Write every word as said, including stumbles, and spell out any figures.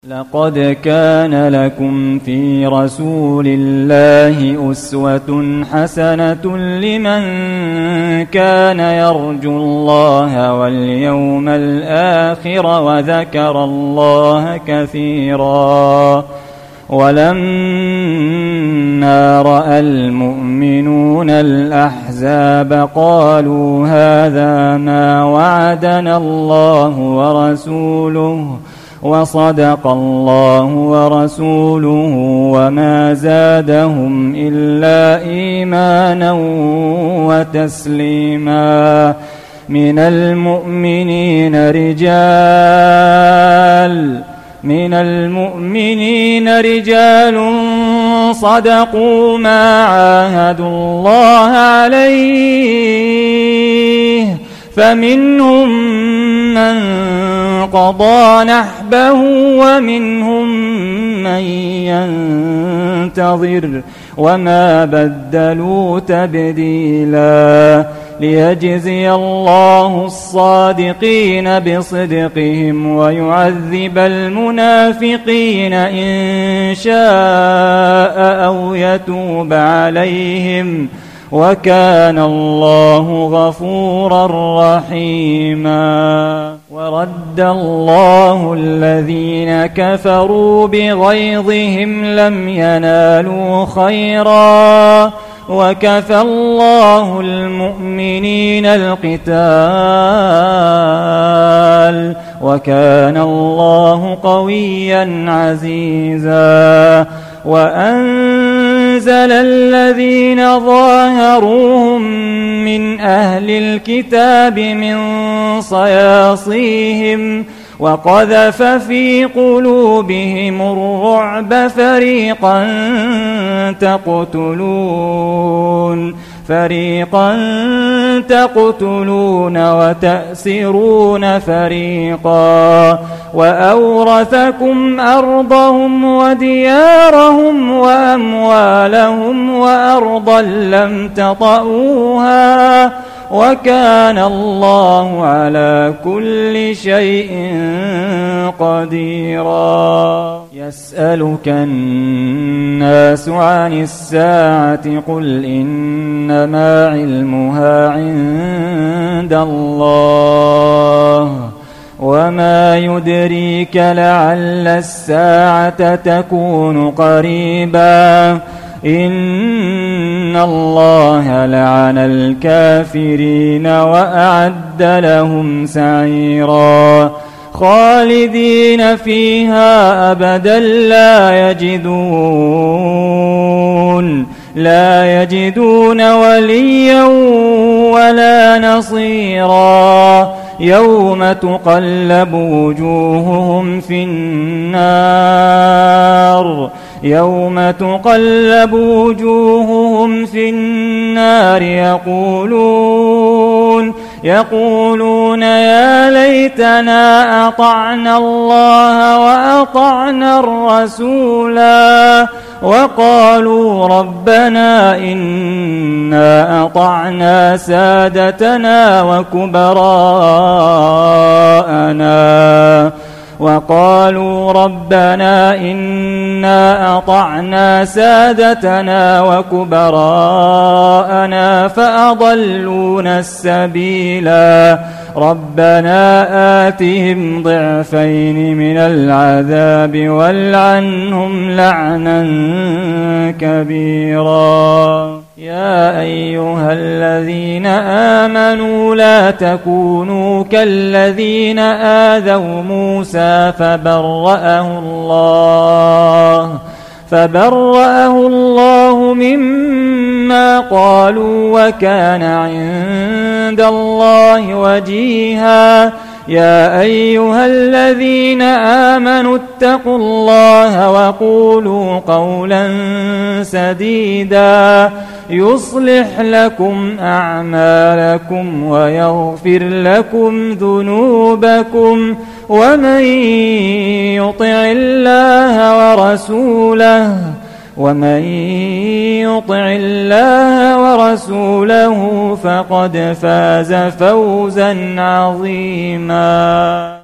لقد كان لكم في رسول الله أسوة حسنة لمن كان يرجو الله واليوم الآخر وذكر الله كثيرا. ولما رأى المؤمنون الأحزاب قالوا هذا ما وعدنا الله ورسوله وصدق الله ورسوله وما زادهم إلا إيمانا وتسليما. من المؤمنين رجال من المؤمنين رجال صدقوا ما عاهدوا الله عليه فمنهم من قضى نحبه ومنهم من ينتظر وما بدلوا تبديلا. ليجزي الله الصادقين بصدقهم ويعذب المنافقين إن شاء أو يتوب عليهم وكان الله غفورا رحيما. ورد الله الذين كفروا بغيظهم لم ينالوا خيرا وكفى الله المؤمنين القتال وكان الله قويا عزيزا. وأنزل الذين ظاهروهم من أهل الكتاب من صياصيهم وقذف في قلوبهم الرعب فريقا تقتلون فريقا تقتلون وتأسرون فريقا وأورثكم أرضهم وديارهم وأموالهم وأرضا لم تطئوها وكان الله على كل شيء قديرا. يسألك الناس عن الساعة قل إنما علمها عند الله وما يدريك لعل الساعة تكون قريبا. إن الله لعن الكافرين وأعد لهم سعيرا. خالدين فيها أبدا لا يجدون لا يجدون وليا ولا نصيرا. يوم تقلب وجوههم في النار يوم تقلب وجوههم في النار يقولون يقولون يا ليتنا أطعنا الله وأطعنا الرسولا وقالوا ربنا إنا أطعنا سادتنا وكبراءنا وقالوا ربنا إنا أطعنا سادتنا وكبراءنا فأضلونا السبيلا. ربنا آتهم ضعفين من العذاب والعنهم لعنا كبيرا. يا أيها الذين آمنوا لا تكونوا كالذين آذوا موسى فبرأه الله فبرأه الله مما قالوا وكان عند الله وجيها. يا أيها الذين آمنوا اتقوا الله وقولوا قولا سديدا يصلح لكم أعمالكم ويغفر لكم ذنوبكم ومن يطع الله ورسوله ومن يطع الله ورسوله فقد فاز فوزا عظيما.